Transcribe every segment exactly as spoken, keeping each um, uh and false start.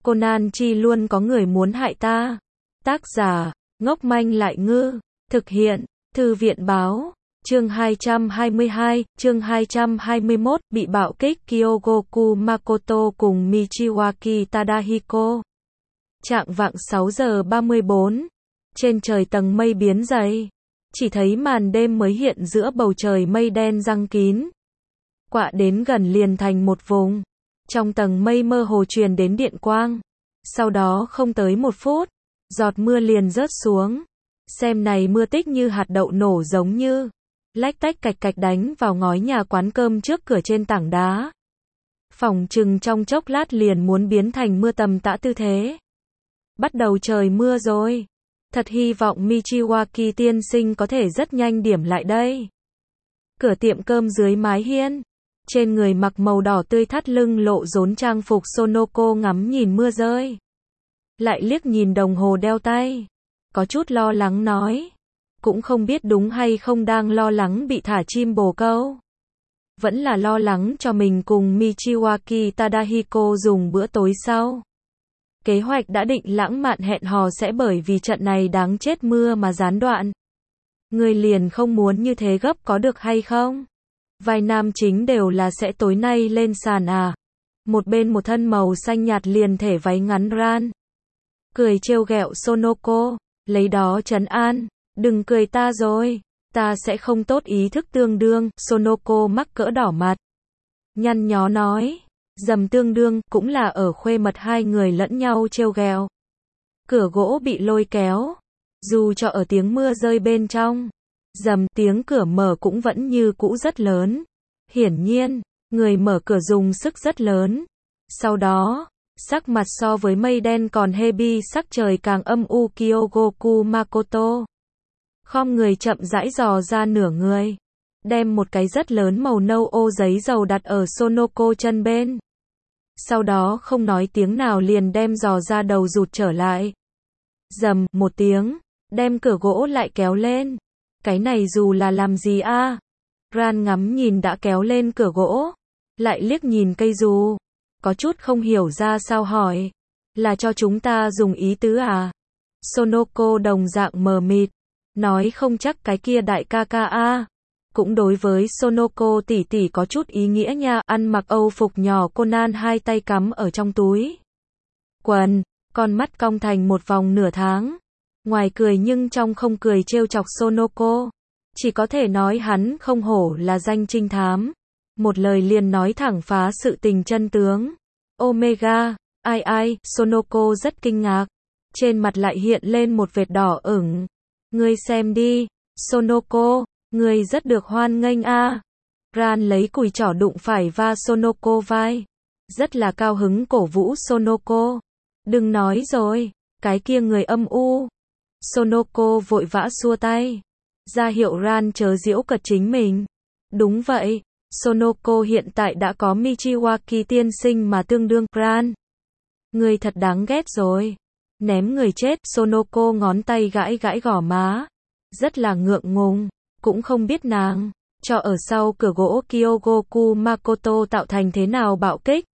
Conan chi luôn có người muốn hại ta. Tác giả, ngốc manh lại ngư. Thực hiện, Thư viện báo. Chương hai trăm hai mươi hai, chương hai trăm hai mươi mốt, bị bạo kích Kyogoku Makoto cùng Michiwaki Tadahiko. Chạng vạng sáu giờ ba mươi bốn. Trên trời tầng mây biến dày. Chỉ thấy màn đêm mới hiện giữa bầu trời mây đen giăng kín. Quạ đến gần liền thành một vùng. Trong tầng mây mơ hồ truyền đến điện quang. Sau đó không tới một phút, giọt mưa liền rớt xuống. Xem này mưa tích như hạt đậu nổ giống như lách tách cạch cạch đánh vào ngói nhà quán cơm trước cửa trên tảng đá. Phỏng chừng trong chốc lát liền muốn biến thành mưa tầm tã tư thế. Bắt đầu trời mưa rồi. Thật hy vọng Michiwaki tiên sinh có thể rất nhanh điểm lại đây. Cửa tiệm cơm dưới mái hiên. Trên người mặc màu đỏ tươi thắt lưng lộ rốn trang phục Sonoko ngắm nhìn mưa rơi. Lại liếc nhìn đồng hồ đeo tay. Có chút lo lắng nói. Cũng không biết đúng hay không đang lo lắng bị thả chim bồ câu. Vẫn là lo lắng cho mình cùng Michiwaki Tadahiko dùng bữa tối sau. Kế hoạch đã định lãng mạn hẹn hò sẽ bởi vì trận này đáng chết mưa mà gián đoạn. Người liền không muốn như thế gấp có được hay không? Vai nam chính đều là sẽ tối nay lên sàn à. Một bên một thân màu xanh nhạt liền thể váy ngắn ran. Cười trêu ghẹo Sonoko, lấy đó trấn an. Đừng cười ta rồi, ta sẽ không tốt ý thức tương đương. Sonoko mắc cỡ đỏ mặt. Nhăn nhó nói, dầm tương đương cũng là ở khuê mật hai người lẫn nhau trêu ghẹo. Cửa gỗ bị lôi kéo. Dù cho ở tiếng mưa rơi bên trong. Dầm tiếng cửa mở cũng vẫn như cũ rất lớn. Hiển nhiên, người mở cửa dùng sức rất lớn. Sau đó, sắc mặt so với mây đen còn hebi sắc trời càng âm u Kyogoku Makoto. Khom người chậm rãi dò ra nửa người. Đem một cái rất lớn màu nâu ô giấy dầu đặt ở Sonoko chân bên. Sau đó không nói tiếng nào liền đem dò ra đầu rụt trở lại. Dầm, một tiếng, đem cửa gỗ lại kéo lên. Cái này dù là làm gì a? À? Ran ngắm nhìn đã kéo lên cửa gỗ. Lại liếc nhìn cây dù. Có chút không hiểu ra sao hỏi. Là cho chúng ta dùng ý tứ à? Sonoko đồng dạng mờ mịt. Nói không chắc cái kia đại ca ca a. À. Cũng đối với Sonoko tỷ tỷ có chút ý nghĩa nha. Ăn mặc Âu phục nhỏ Conan hai tay cắm ở trong túi quần. Con mắt cong thành một vòng nửa tháng. Ngoài cười nhưng trong không cười trêu chọc Sonoko. Chỉ có thể nói hắn không hổ là danh trinh thám. Một lời liền nói thẳng phá sự tình chân tướng. Omega, ai ai, Sonoko rất kinh ngạc. Trên mặt lại hiện lên một vệt đỏ ửng. Ngươi xem đi, Sonoko, ngươi rất được hoan nghênh a. À. Ran lấy cùi trỏ đụng phải va Sonoko vai. Rất là cao hứng cổ vũ Sonoko. Đừng nói rồi, cái kia người âm u. Sonoko vội vã xua tay. Ra hiệu Ran chớ giễu cợt chính mình. Đúng vậy, Sonoko hiện tại đã có Michiwaki tiên sinh mà tương đương. Ran, người thật đáng ghét rồi. Ném người chết. Sonoko ngón tay gãi gãi gò má. Rất là ngượng ngùng. Cũng không biết nàng cho ở sau cửa gỗ Kyogoku Makoto tạo thành thế nào bạo kích.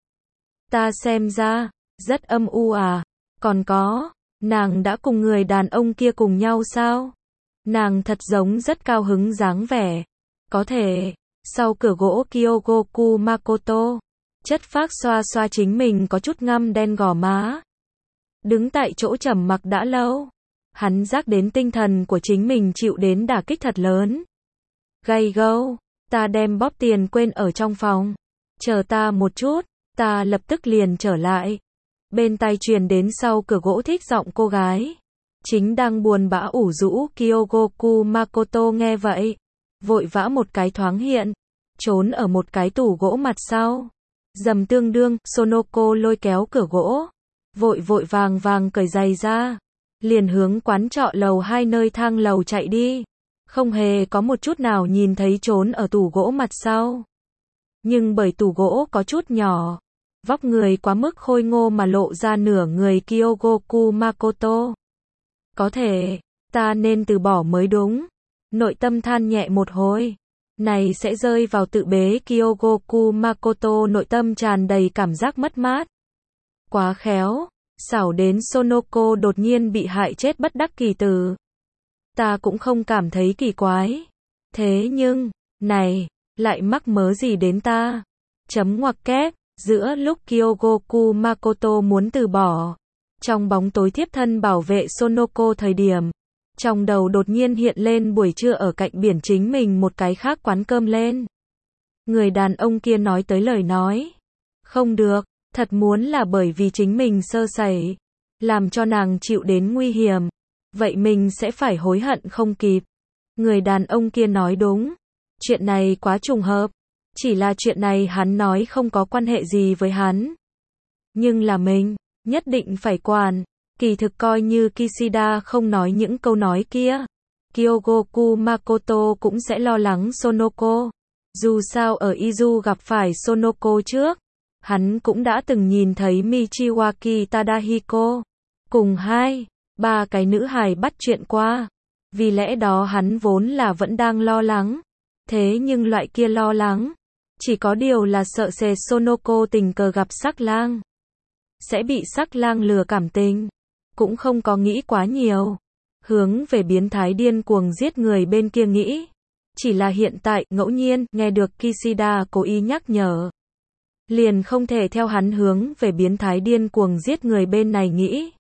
Ta xem ra rất âm u à. Còn có, nàng đã cùng người đàn ông kia cùng nhau sao? Nàng thật giống rất cao hứng dáng vẻ. Có thể, sau cửa gỗ Kyogoku Makoto, chất phác xoa xoa chính mình có chút ngăm đen gò má. Đứng tại chỗ trầm mặc đã lâu. Hắn giác đến tinh thần của chính mình chịu đến đả kích thật lớn. Gay gâu, ta đem bóp tiền quên ở trong phòng. Chờ ta một chút, ta lập tức liền trở lại. Bên tai truyền đến sau cửa gỗ thích giọng cô gái. Chính đang buồn bã ủ rũ Kyogoku Makoto nghe vậy. Vội vã một cái thoáng hiện. Trốn ở một cái tủ gỗ mặt sau. Dầm tương đương, Sonoko lôi kéo cửa gỗ. Vội vội vàng vàng cởi giày ra. Liền hướng quán trọ lầu hai nơi thang lầu chạy đi. Không hề có một chút nào nhìn thấy trốn ở tủ gỗ mặt sau. Nhưng bởi tủ gỗ có chút nhỏ. Vóc người quá mức khôi ngô mà lộ ra nửa người Kyogoku Makoto. Có thể, ta nên từ bỏ mới đúng. Nội tâm than nhẹ một hồi. Này sẽ rơi vào tự bế Kyogoku Makoto nội tâm tràn đầy cảm giác mất mát. Quá khéo, Xảo đến Sonoko đột nhiên bị hại chết bất đắc kỳ tử. Ta cũng không cảm thấy kỳ quái. Thế nhưng, này, lại mắc mớ gì đến ta? Chấm ngoặc kép, giữa lúc Kyogoku Makoto muốn từ bỏ, trong bóng tối thiếp thân bảo vệ Sonoko thời điểm, trong đầu đột nhiên hiện lên buổi trưa ở cạnh biển chính mình một cái khác quán cơm lên. Người đàn ông kia nói tới lời nói. Không được, thật muốn là bởi vì chính mình sơ sẩy, làm cho nàng chịu đến nguy hiểm. Vậy mình sẽ phải hối hận không kịp. Người đàn ông kia nói đúng. Chuyện này quá trùng hợp. Chỉ là chuyện này hắn nói không có quan hệ gì với hắn. Nhưng là mình, nhất định phải quản. Kỳ thực coi như Kishida không nói những câu nói kia, Kyogoku Makoto cũng sẽ lo lắng Sonoko. Dù sao ở Izu gặp phải Sonoko trước, hắn cũng đã từng nhìn thấy Michiwaki Tadahiko cùng hai, ba cái nữ hài bắt chuyện qua. Vì lẽ đó hắn vốn là vẫn đang lo lắng. Thế nhưng loại kia lo lắng, chỉ có điều là sợ sệt Sonoko tình cờ gặp sắc lang, sẽ bị sắc lang lừa cảm tình. Cũng không có nghĩ quá nhiều. Hướng về biến thái điên cuồng giết người bên kia nghĩ. Chỉ là hiện tại, ngẫu nhiên, nghe được Kishida cố ý nhắc nhở. Liền không thể theo hắn hướng về biến thái điên cuồng giết người bên này nghĩ.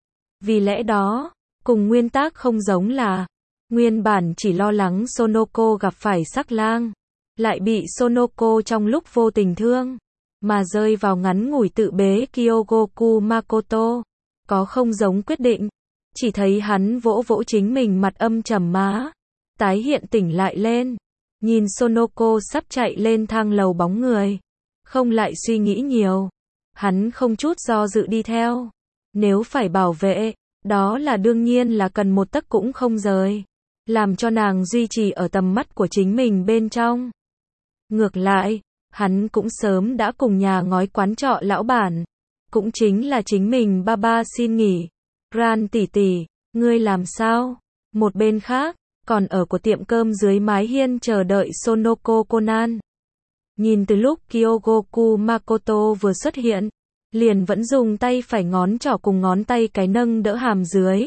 Vì lẽ đó, cùng nguyên tắc không giống là, nguyên bản chỉ lo lắng Sonoko gặp phải sắc lang, lại bị Sonoko trong lúc vô tình thương, mà rơi vào ngắn ngủi tự bế Kyogoku Makoto. Có không giống quyết định, chỉ thấy hắn vỗ vỗ chính mình mặt âm trầm má, tái hiện tỉnh lại lên, nhìn Sonoko sắp chạy lên thang lầu bóng người, không lại suy nghĩ nhiều, hắn không chút do dự đi theo, nếu phải bảo vệ, đó là đương nhiên là cần một tấc cũng không rời, làm cho nàng duy trì ở tầm mắt của chính mình bên trong. Ngược lại, hắn cũng sớm đã cùng nhà ngói quán trọ lão bản, cũng chính là chính mình ba ba xin nghỉ. Ran tỷ tỷ, ngươi làm sao? Một bên khác, còn ở của tiệm cơm dưới mái hiên chờ đợi Sonoko Conan. Nhìn từ lúc Kyogoku Makoto vừa xuất hiện, liền vẫn dùng tay phải ngón trỏ cùng ngón tay cái nâng đỡ hàm dưới.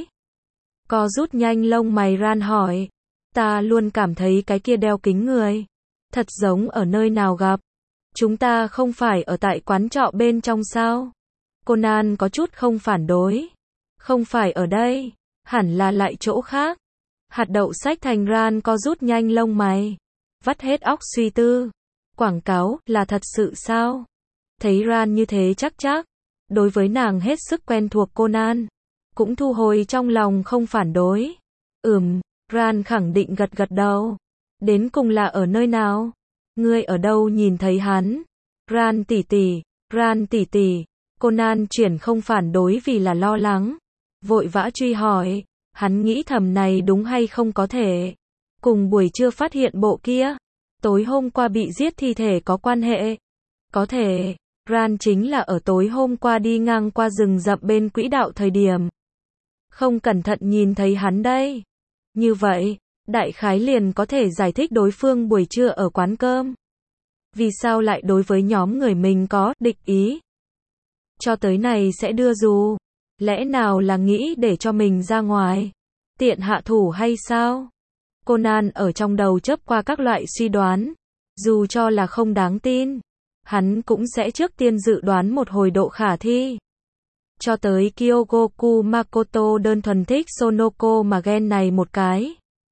Co rút nhanh lông mày Ran hỏi, ta luôn cảm thấy cái kia đeo kính người, thật giống ở nơi nào gặp. Chúng ta không phải ở tại quán trọ bên trong sao? Conan có chút không phản đối. Không phải ở đây, hẳn là lại chỗ khác. Hạt đậu sách thành Ran co rút nhanh lông mày, vắt hết óc suy tư. Quảng cáo là thật sự sao? Thấy Ran như thế chắc chắc, đối với nàng hết sức quen thuộc Conan, cũng thu hồi trong lòng không phản đối. Ừm, Ran khẳng định gật gật đầu. Đến cùng là ở nơi nào? Ngươi ở đâu nhìn thấy hắn? Ran tỷ tỷ, Ran tỷ tỷ. Conan chuyển không phản đối vì là lo lắng, vội vã truy hỏi, hắn nghĩ thầm này đúng hay không có thể cùng buổi trưa phát hiện bộ kia, tối hôm qua bị giết thi thể có quan hệ. Có thể, Ran chính là ở tối hôm qua đi ngang qua rừng rậm bên quỹ đạo thời điểm, không cẩn thận nhìn thấy hắn đây. Như vậy, đại khái liền có thể giải thích đối phương buổi trưa ở quán cơm, vì sao lại đối với nhóm người mình có địch ý. Cho tới này sẽ đưa dù, lẽ nào là nghĩ để cho mình ra ngoài, tiện hạ thủ hay sao? Conan ở trong đầu chớp qua các loại suy đoán, dù cho là không đáng tin, hắn cũng sẽ trước tiên dự đoán một hồi độ khả thi. Cho tới Kyogoku Makoto đơn thuần thích Sonoko mà ghen này một cái.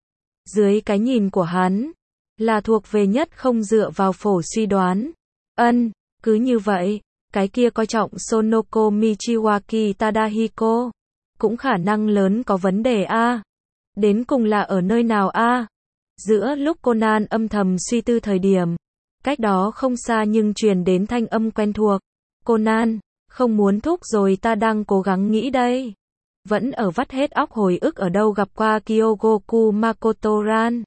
Dưới cái nhìn của hắn, là thuộc về nhất không dựa vào phổ suy đoán. Ân, cứ như vậy. Cái kia coi trọng Sonoko Michiwaki Tadahiko, cũng khả năng lớn có vấn đề a. Đến cùng là ở nơi nào a? Giữa lúc Conan âm thầm suy tư thời điểm, cách đó không xa nhưng truyền đến thanh âm quen thuộc. Conan, không muốn thúc rồi, ta đang cố gắng nghĩ đây. Vẫn ở vắt hết óc hồi ức ở đâu gặp qua Kyogoku Makoto Ran.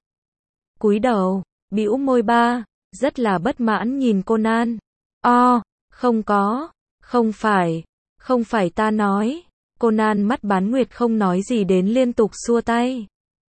Cúi đầu, bĩu môi ba, rất là bất mãn nhìn Conan. O, không có, không phải, không phải ta nói. Conan mắt bán nguyệt không nói gì đến liên tục xua tay.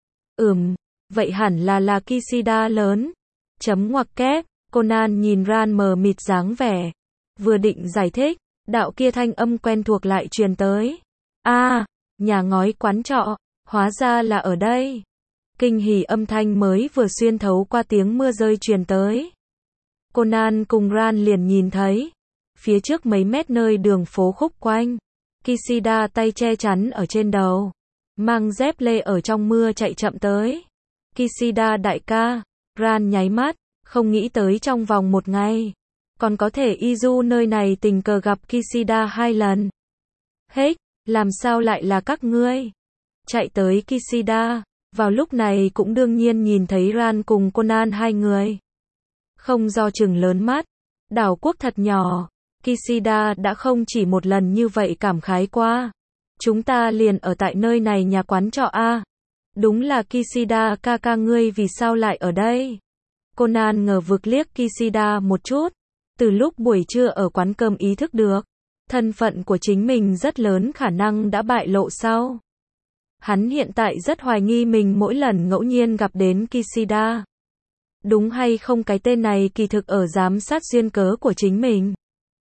Ừm, vậy hẳn là là Kishida lớn. Chấm ngoặc kép, Conan nhìn Ran mờ mịt dáng vẻ. Vừa định giải thích, đạo kia thanh âm quen thuộc lại truyền tới. A, à, nhà ngói quán trọ, hóa ra là ở đây. Kinh hỉ âm thanh mới vừa xuyên thấu qua tiếng mưa rơi truyền tới. Conan cùng Ran liền nhìn thấy, phía trước mấy mét nơi đường phố khúc quanh, Kishida tay che chắn ở trên đầu, mang dép lê ở trong mưa chạy chậm tới. Kishida đại ca, Ran nháy mắt, không nghĩ tới trong vòng một ngày, còn có thể Izu nơi này tình cờ gặp Kishida hai lần. Hết, làm sao lại là các ngươi? Chạy tới Kishida, vào lúc này cũng đương nhiên nhìn thấy Ran cùng Conan hai người. Không do chừng lớn mắt, đảo quốc thật nhỏ, Kishida đã không chỉ một lần như vậy cảm khái qua. Chúng ta liền ở tại nơi này nhà quán trọ a. Đúng là Kishida ca ca ngươi vì sao lại ở đây? Conan ngờ vực liếc Kishida một chút, từ lúc buổi trưa ở quán cơm ý thức được, thân phận của chính mình rất lớn khả năng đã bại lộ sau. Hắn hiện tại rất hoài nghi mình mỗi lần ngẫu nhiên gặp đến Kishida. Đúng hay không cái tên này kỳ thực ở giám sát duyên cớ của chính mình.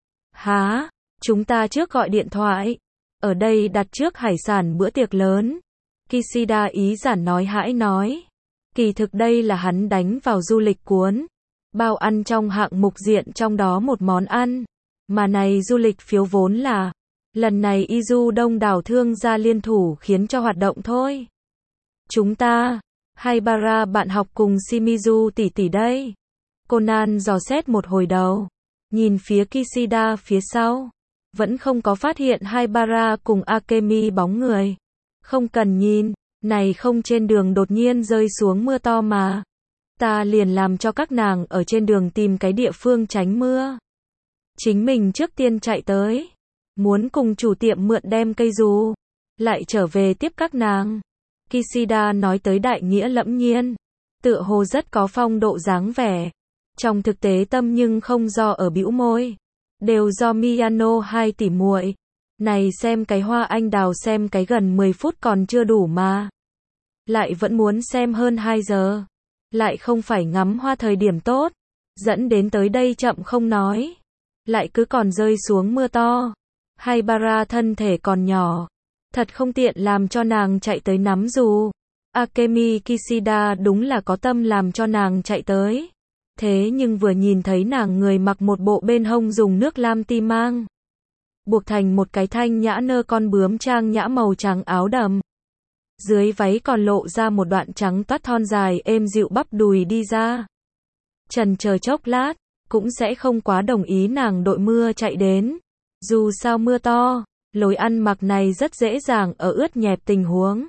Hả? Chúng ta trước gọi điện thoại. Ở đây đặt trước hải sản bữa tiệc lớn. Kishida ý giản nói hãi nói. Kỳ thực đây là hắn đánh vào du lịch cuốn. Bao ăn trong hạng mục diện trong đó một món ăn. Mà này du lịch phiếu vốn là. Lần này Izu đông đảo thương gia liên thủ khiến cho hoạt động thôi. Chúng ta. Haibara bạn học cùng Shimizu tỷ tỷ đây. Conan dò xét một hồi đầu. Nhìn phía Kishida phía sau. Vẫn không có phát hiện Haibara cùng Akemi bóng người. Không cần nhìn, này không trên đường đột nhiên rơi xuống mưa to mà. Ta liền làm cho các nàng ở trên đường tìm cái địa phương tránh mưa. Chính mình trước tiên chạy tới. Muốn cùng chủ tiệm mượn đem cây dù. Lại trở về tiếp các nàng. Kishida nói tới đại nghĩa lẫm nhiên. Tựa hồ rất có phong độ dáng vẻ. Trong thực tế tâm nhưng không do ở bĩu môi. Đều do Miyano hai tỷ muội. Này xem cái hoa anh đào xem cái gần mười phút còn chưa đủ mà. Lại vẫn muốn xem hơn hai giờ. Lại không phải ngắm hoa thời điểm tốt. Dẫn đến tới đây chậm không nói. Lại cứ còn rơi xuống mưa to. Haibara thân thể còn nhỏ. Thật không tiện làm cho nàng chạy tới nắm dù. Akemi Kishida đúng là có tâm làm cho nàng chạy tới. Thế nhưng vừa nhìn thấy nàng người mặc một bộ bên hông dùng nước lam ti mang. Buộc thành một cái thanh nhã nơ con bướm trang nhã màu trắng áo đầm. Dưới váy còn lộ ra một đoạn trắng toát thon dài êm dịu bắp đùi đi ra. Trần chờ chốc lát, cũng sẽ không quá đồng ý nàng đội mưa chạy đến. Dù sao mưa to, lối ăn mặc này rất dễ dàng ở ướt nhẹp tình huống.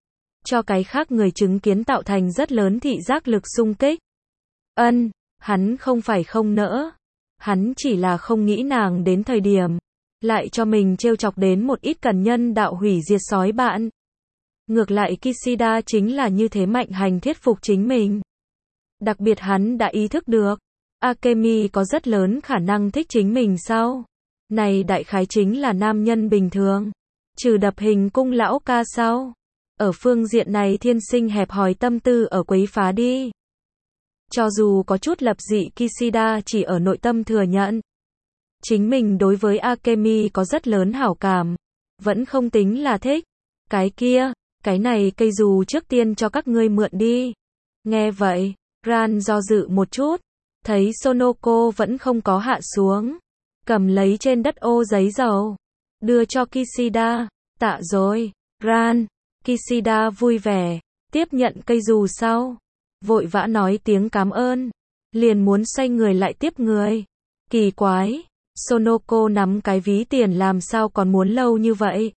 Cho cái khác người chứng kiến tạo thành rất lớn thị giác lực xung kích. Ân, hắn không phải không nỡ. Hắn chỉ là không nghĩ nàng đến thời điểm. Lại cho mình trêu chọc đến một ít cần nhân đạo hủy diệt sói bạn. Ngược lại Kishida chính là như thế mạnh hành thuyết phục chính mình. Đặc biệt hắn đã ý thức được. Akemi có rất lớn khả năng thích chính mình sao? Này đại khái chính là nam nhân bình thường. Trừ đập hình cung lão ca sao? Ở phương diện này thiên sinh hẹp hòi tâm tư ở quấy phá đi. Cho dù có chút lập dị Kishida chỉ ở nội tâm thừa nhận. Chính mình đối với Akemi có rất lớn hảo cảm. Vẫn không tính là thích. Cái kia, cái này cây dù trước tiên cho các ngươi mượn đi. Nghe vậy, Ran do dự một chút. Thấy Sonoko vẫn không có hạ xuống. Cầm lấy trên đất ô giấy dầu. Đưa cho Kishida. Tạ rồi, Ran. Kishida vui vẻ. Tiếp nhận cây dù sau. Vội vã nói tiếng cảm ơn. Liền muốn xoay người lại tiếp người. Kỳ quái. Sonoko nắm cái ví tiền làm sao còn muốn lâu như vậy.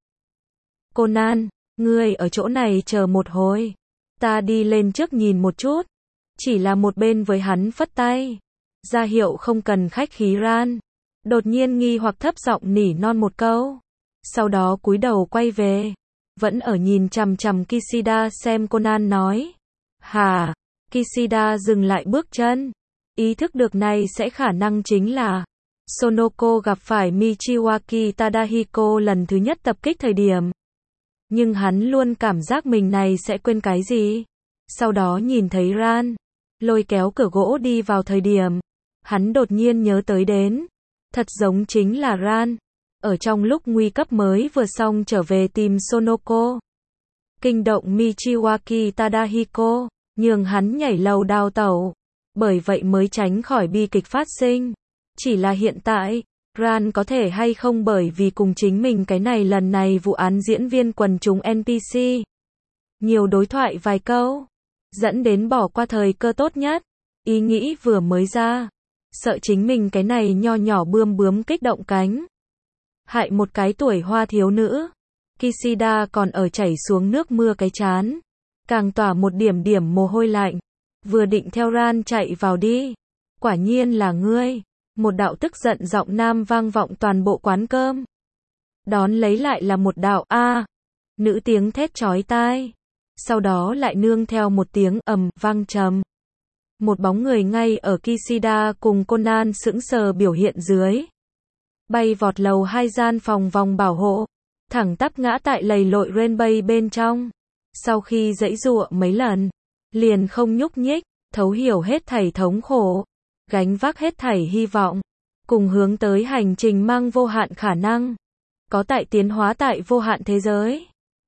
Conan, ngươi ở chỗ này chờ một hồi. Ta đi lên trước nhìn một chút. Chỉ là một bên với hắn phất tay. Ra hiệu không cần khách khí. Ran đột nhiên nghi hoặc thấp giọng nỉ non một câu. Sau đó cúi đầu quay về. Vẫn ở nhìn chằm chằm Kishida xem Conan nói. Hả? Kishida dừng lại bước chân. Ý thức được này sẽ khả năng chính là Sonoko gặp phải Michiwaki Tadahiko lần thứ nhất tập kích thời điểm. Nhưng hắn luôn cảm giác mình này sẽ quên cái gì. Sau đó nhìn thấy Ran lôi kéo cửa gỗ đi vào thời điểm. Hắn đột nhiên nhớ tới đến. Thật giống chính là Ran. ở trong lúc nguy cấp mới vừa xong trở về tìm Sonoko. Kinh động Michiwaki Tadahiko, nhường hắn nhảy lầu đào tẩu. Bởi vậy mới tránh khỏi bi kịch phát sinh. Chỉ là hiện tại, Ran có thể hay không bởi vì cùng chính mình cái này lần này vụ án diễn viên quần chúng en pê xê. Nhiều đối thoại vài câu, dẫn đến bỏ qua thời cơ tốt nhất. Ý nghĩ vừa mới ra, sợ chính mình cái này nho nhỏ bươm bướm kích động cánh. Hại một cái tuổi hoa thiếu nữ. Kishida còn ở chảy xuống nước mưa cái chán. Càng tỏa một điểm điểm mồ hôi lạnh. Vừa định theo Ran chạy vào đi. Quả nhiên là ngươi. Một đạo tức giận giọng nam vang vọng toàn bộ quán cơm. Đón lấy lại là một đạo a, nữ tiếng thét chói tai. Sau đó lại nương theo một tiếng ầm vang trầm. Một bóng người ngay ở Kishida cùng Conan sững sờ biểu hiện dưới. Bay vọt lầu hai gian phòng vòng bảo hộ. Thẳng tắp ngã tại lầy lội Renbay bên trong. Sau khi giãy giụa mấy lần, liền không nhúc nhích, thấu hiểu hết thảy thống khổ, gánh vác hết thảy hy vọng, cùng hướng tới hành trình mang vô hạn khả năng, có tại tiến hóa tại vô hạn thế giới.